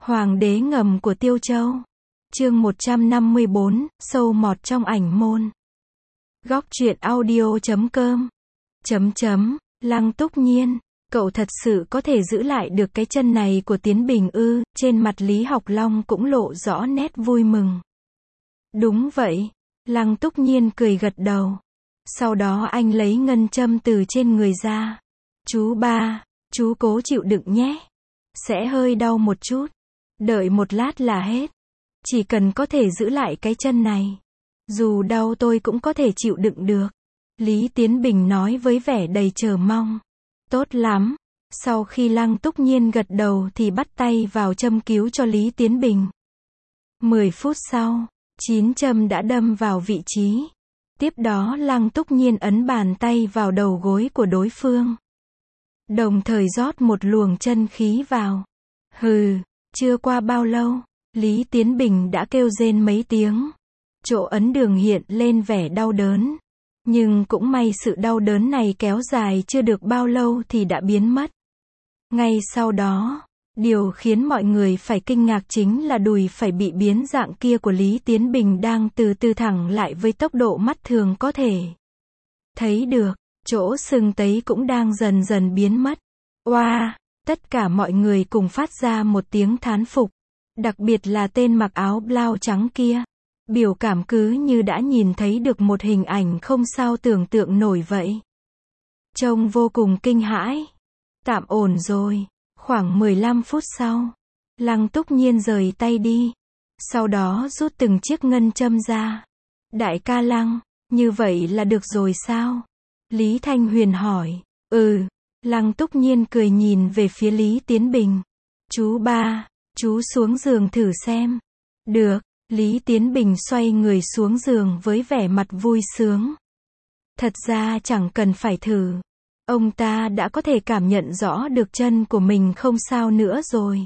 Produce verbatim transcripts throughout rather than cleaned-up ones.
Hoàng đế ngầm của Tiêu Châu. Chương một trăm năm mươi bốn, sâu mọt trong ảnh môn. Góc truyện audio chấm com. Chấm chấm, Lăng Túc Nhiên, cậu thật sự có thể giữ lại được cái chân này của Tiến Bình ư? Trên mặt Lý Học Long cũng lộ rõ nét vui mừng. Đúng vậy, Lăng Túc Nhiên cười gật đầu. Sau đó anh lấy ngân châm từ trên người ra. Chú ba, chú cố chịu đựng nhé. Sẽ hơi đau một chút. Đợi một lát là hết. Chỉ cần có thể giữ lại cái chân này. Dù đau tôi cũng có thể chịu đựng được. Lý Tiến Bình nói với vẻ đầy chờ mong. Tốt lắm. Sau khi Lăng Túc Nhiên gật đầu thì bắt tay vào châm cứu cho Lý Tiến Bình. Mười phút sau, chín châm đã đâm vào vị trí. Tiếp đó Lăng Túc Nhiên ấn bàn tay vào đầu gối của đối phương. Đồng thời rót một luồng chân khí vào. Hừ, chưa qua bao lâu, Lý Tiến Bình đã kêu rên mấy tiếng. Chỗ ấn đường hiện lên vẻ đau đớn. Nhưng cũng may sự đau đớn này kéo dài chưa được bao lâu thì đã biến mất. Ngay sau đó, điều khiến mọi người phải kinh ngạc chính là đùi phải bị biến dạng kia của Lý Tiến Bình đang từ từ thẳng lại với tốc độ mắt thường có thể thấy được. Chỗ sưng tấy cũng đang dần dần biến mất. Oa, tất cả mọi người cùng phát ra một tiếng thán phục. Đặc biệt là tên mặc áo blau trắng kia. Biểu cảm cứ như đã nhìn thấy được một hình ảnh không sao tưởng tượng nổi vậy. Trông vô cùng kinh hãi. Tạm ổn rồi. Khoảng mười lăm phút sau, Lăng Túc Nhiên rời tay đi. Sau đó rút từng chiếc ngân châm ra. Đại ca Lăng, như vậy là được rồi sao? Lý Thanh Huyền hỏi. Ừ. Lăng Túc Nhiên cười nhìn về phía Lý Tiến Bình. Chú ba, chú xuống giường thử xem. Được. Lý Tiến Bình xoay người xuống giường với vẻ mặt vui sướng. Thật ra chẳng cần phải thử. Ông ta đã có thể cảm nhận rõ được chân của mình không sao nữa rồi.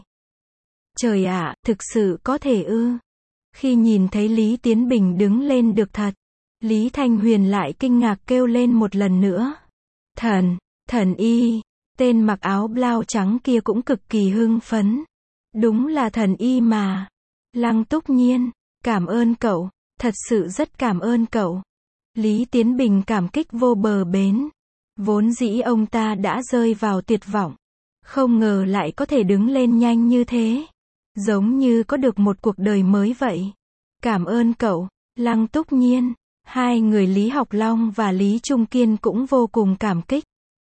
Trời ạ, thực sự có thể ư? Khi nhìn thấy Lý Tiến Bình đứng lên được thật, Lý Thanh Huyền lại kinh ngạc kêu lên một lần nữa. Thần, thần y, tên mặc áo blau trắng kia cũng cực kỳ hưng phấn. Đúng là thần y mà. Lăng Túc Nhiên, cảm ơn cậu, thật sự rất cảm ơn cậu. Lý Tiến Bình cảm kích vô bờ bến. Vốn dĩ ông ta đã rơi vào tuyệt vọng. Không ngờ lại có thể đứng lên nhanh như thế. Giống như có được một cuộc đời mới vậy. Cảm ơn cậu, Lăng Túc Nhiên. Hai người Lý Học Long và Lý Trung Kiên cũng vô cùng cảm kích.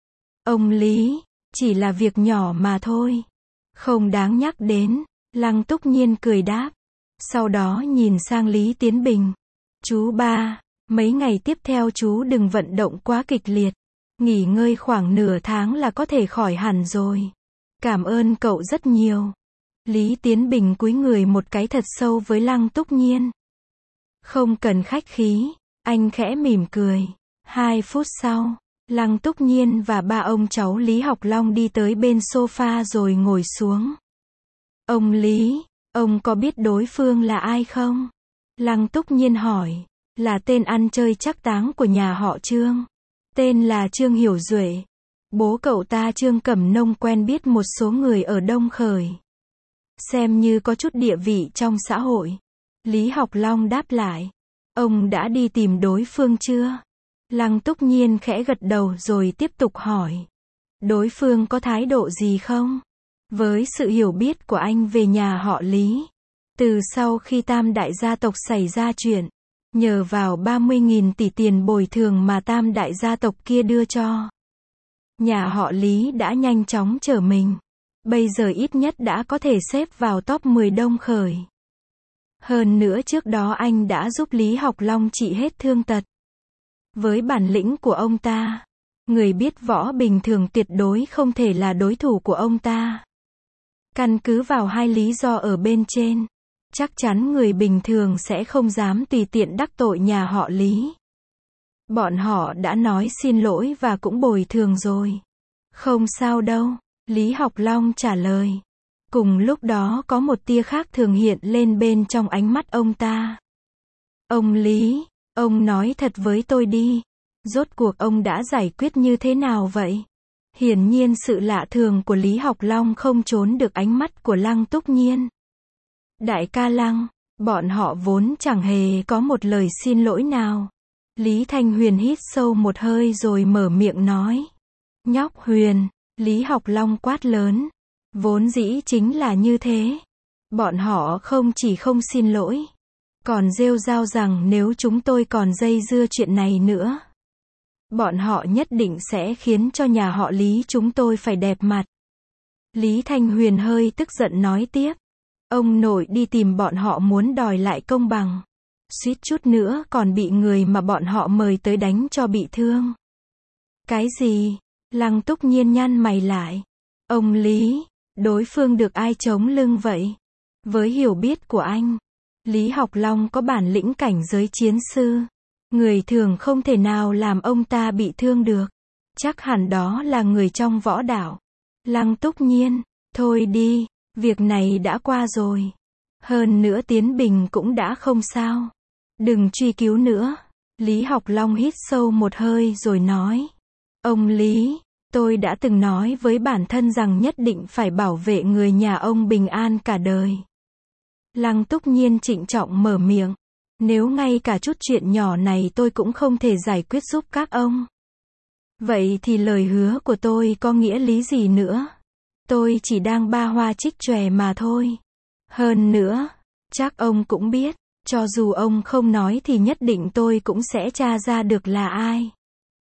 Ông Lý, chỉ là việc nhỏ mà thôi. Không đáng nhắc đến. Lăng Túc Nhiên cười đáp. Sau đó nhìn sang Lý Tiến Bình. Chú ba, mấy ngày tiếp theo chú đừng vận động quá kịch liệt. Nghỉ ngơi khoảng nửa tháng là có thể khỏi hẳn rồi. Cảm ơn cậu rất nhiều. Lý Tiến Bình cúi người một cái thật sâu với Lăng Túc Nhiên. Không cần khách khí, anh khẽ mỉm cười. Hai phút sau, Lăng Túc Nhiên và ba ông cháu Lý Học Long đi tới bên sofa rồi ngồi xuống. Ông Lý, ông có biết đối phương là ai không? Lăng Túc Nhiên hỏi. Là tên ăn chơi trác táng của nhà họ Trương. Tên là Trương Hiểu Duệ. Bố cậu ta Trương Cẩm Nông quen biết một số người ở Đông Khởi. Xem như có chút địa vị trong xã hội. Lý Học Long đáp lại. Ông đã đi tìm đối phương chưa? Lăng Túc Nhiên khẽ gật đầu rồi tiếp tục hỏi. Đối phương có thái độ gì không? Với sự hiểu biết của anh về nhà họ Lý. Từ sau khi Tam đại gia tộc xảy ra chuyện. Nhờ vào ba mươi nghìn tỷ tiền bồi thường mà Tam đại gia tộc kia đưa cho. Nhà họ Lý đã nhanh chóng trở mình. Bây giờ ít nhất đã có thể xếp vào top mười Đông Khởi. Hơn nữa trước đó anh đã giúp Lý Học Long trị hết thương tật. Với bản lĩnh của ông ta, người biết võ bình thường tuyệt đối không thể là đối thủ của ông ta. Căn cứ vào hai lý do ở bên trên, chắc chắn người bình thường sẽ không dám tùy tiện đắc tội nhà họ Lý. Bọn họ đã nói xin lỗi và cũng bồi thường rồi. Không sao đâu, Lý Học Long trả lời. Cùng lúc đó có một tia khác thường hiện lên bên trong ánh mắt ông ta. Ông Lý, ông nói thật với tôi đi. Rốt cuộc ông đã giải quyết như thế nào vậy? Hiển nhiên sự lạ thường của Lý Học Long không trốn được ánh mắt của Lăng Túc Nhiên. Đại ca Lăng, bọn họ vốn chẳng hề có một lời xin lỗi nào. Lý Thanh Huyền hít sâu một hơi rồi mở miệng nói. Nhóc Huyền, Lý Học Long quát lớn. Vốn dĩ chính là như thế. Bọn họ không chỉ không xin lỗi, còn rêu rao rằng nếu chúng tôi còn dây dưa chuyện này nữa, bọn họ nhất định sẽ khiến cho nhà họ Lý chúng tôi phải đẹp mặt. Lý Thanh Huyền hơi tức giận nói tiếp. Ông nội đi tìm bọn họ muốn đòi lại công bằng. Suýt chút nữa còn bị người mà bọn họ mời tới đánh cho bị thương. Cái gì? Lăng Túc Nhiên nhăn mày lại. Ông Lý, đối phương được ai chống lưng vậy? Với hiểu biết của anh, Lý Học Long có bản lĩnh cảnh giới chiến sư. Người thường không thể nào làm ông ta bị thương được. Chắc hẳn đó là người trong võ đạo. Lăng Túc Nhiên, thôi đi, việc này đã qua rồi. Hơn nữa Tiến Bình cũng đã không sao. Đừng truy cứu nữa. Lý Học Long hít sâu một hơi rồi nói. Ông Lý, tôi đã từng nói với bản thân rằng nhất định phải bảo vệ người nhà ông bình an cả đời. Lăng Túc Nhiên trịnh trọng mở miệng. Nếu ngay cả chút chuyện nhỏ này tôi cũng không thể giải quyết giúp các ông, vậy thì lời hứa của tôi có nghĩa lý gì nữa? Tôi chỉ đang ba hoa trích chòe mà thôi. Hơn nữa, chắc ông cũng biết, cho dù ông không nói thì nhất định tôi cũng sẽ tra ra được là ai.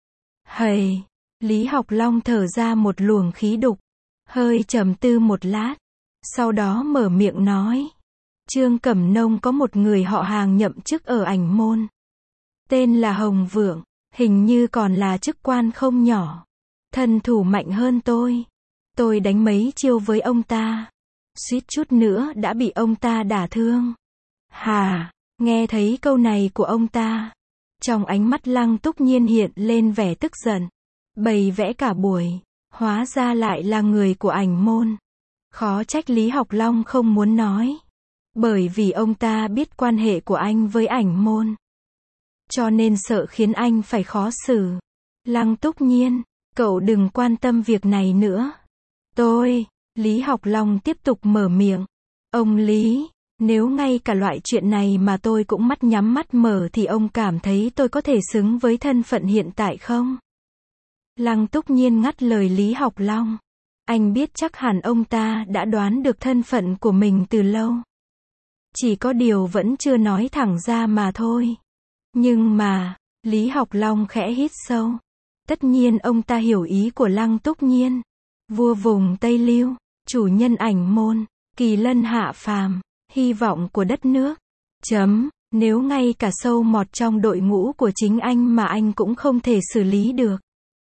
Hầy, Lý Học Long thở ra một luồng khí đục, hơi trầm tư một lát, sau đó mở miệng nói. Trương Cẩm Nông có một người họ Hàng nhậm chức ở Ảnh Môn. Tên là Hồng Vượng, hình như còn là chức quan không nhỏ. Thân thủ mạnh hơn tôi. Tôi đánh mấy chiêu với ông ta, suýt chút nữa đã bị ông ta đả thương. Hà, nghe thấy câu này của ông ta, trong ánh mắt Lăng Túc Nhiên hiện lên vẻ tức giận. Bày vẽ cả buổi, hóa ra lại là người của Ảnh Môn. Khó trách Lý Học Long không muốn nói. Bởi vì ông ta biết quan hệ của anh với Ảnh Môn, cho nên sợ khiến anh phải khó xử. Lăng Túc Nhiên, cậu đừng quan tâm việc này nữa. Tôi, Lý Học Long tiếp tục mở miệng. Ông Lý, nếu ngay cả loại chuyện này mà tôi cũng mắt nhắm mắt mở thì ông cảm thấy tôi có thể xứng với thân phận hiện tại không? Lăng Túc Nhiên ngắt lời Lý Học Long. Anh biết chắc hẳn ông ta đã đoán được thân phận của mình từ lâu. Chỉ có điều vẫn chưa nói thẳng ra mà thôi. Nhưng mà, Lý Học Long khẽ hít sâu. Tất nhiên ông ta hiểu ý của Lăng Túc Nhiên. Vua vùng Tây Lưu, chủ nhân Ảnh Môn, kỳ lân hạ phàm, hy vọng của đất nước. Chấm, nếu ngay cả sâu mọt trong đội ngũ của chính anh mà anh cũng không thể xử lý được,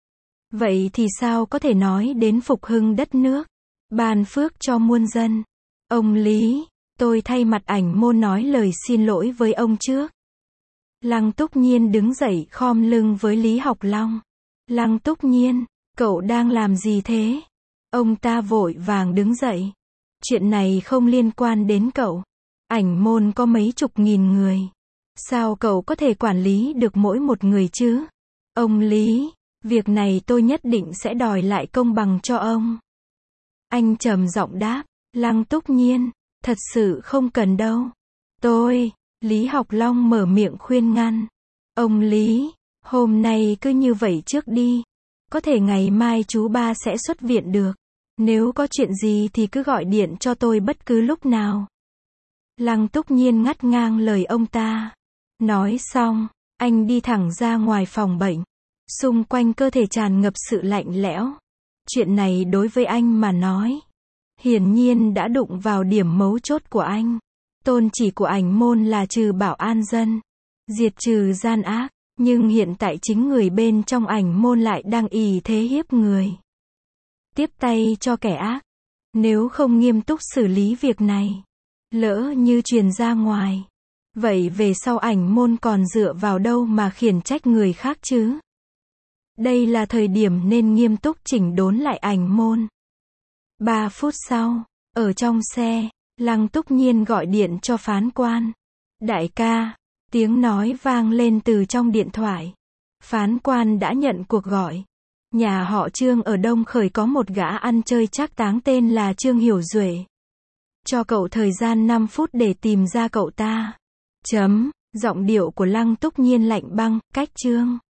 vậy thì sao có thể nói đến phục hưng đất nước, ban phước cho muôn dân? Ông Lý, tôi thay mặt Ảnh Môn nói lời xin lỗi với ông trước. Lăng Túc Nhiên đứng dậy khom lưng với Lý Học Long. Lăng Túc Nhiên, cậu đang làm gì thế? Ông ta vội vàng đứng dậy. Chuyện này không liên quan đến cậu. Ảnh Môn có mấy chục nghìn người. Sao cậu có thể quản lý được mỗi một người chứ? Ông Lý, việc này tôi nhất định sẽ đòi lại công bằng cho ông. Anh trầm giọng đáp. Lăng Túc Nhiên, thật sự không cần đâu. Tôi, Lý Học Long mở miệng khuyên ngăn. Ông Lý, hôm nay cứ như vậy trước đi. Có thể ngày mai chú ba sẽ xuất viện được. Nếu có chuyện gì thì cứ gọi điện cho tôi bất cứ lúc nào. Lăng Túc Nhiên ngắt ngang lời ông ta. Nói xong, anh đi thẳng ra ngoài phòng bệnh. Xung quanh cơ thể tràn ngập sự lạnh lẽo. Chuyện này đối với anh mà nói, hiển nhiên đã đụng vào điểm mấu chốt của anh. Tôn chỉ của Ảnh Môn là trừ bạo an dân, diệt trừ gian ác. Nhưng hiện tại chính người bên trong Ảnh Môn lại đang ỷ thế hiếp người, tiếp tay cho kẻ ác. Nếu không nghiêm túc xử lý việc này, lỡ như truyền ra ngoài, vậy về sau Ảnh Môn còn dựa vào đâu mà khiển trách người khác chứ? Đây là thời điểm nên nghiêm túc chỉnh đốn lại Ảnh Môn. Ba phút sau, ở trong xe, Lăng Túc Nhiên gọi điện cho phán quan. Đại ca, tiếng nói vang lên từ trong điện thoại. Phán quan đã nhận cuộc gọi. Nhà họ Trương ở Đông Khởi có một gã ăn chơi trác táng tên là Trương Hiểu Duệ. Cho cậu thời gian năm phút để tìm ra cậu ta. Chấm. Giọng điệu của Lăng Túc Nhiên lạnh băng, cách chương.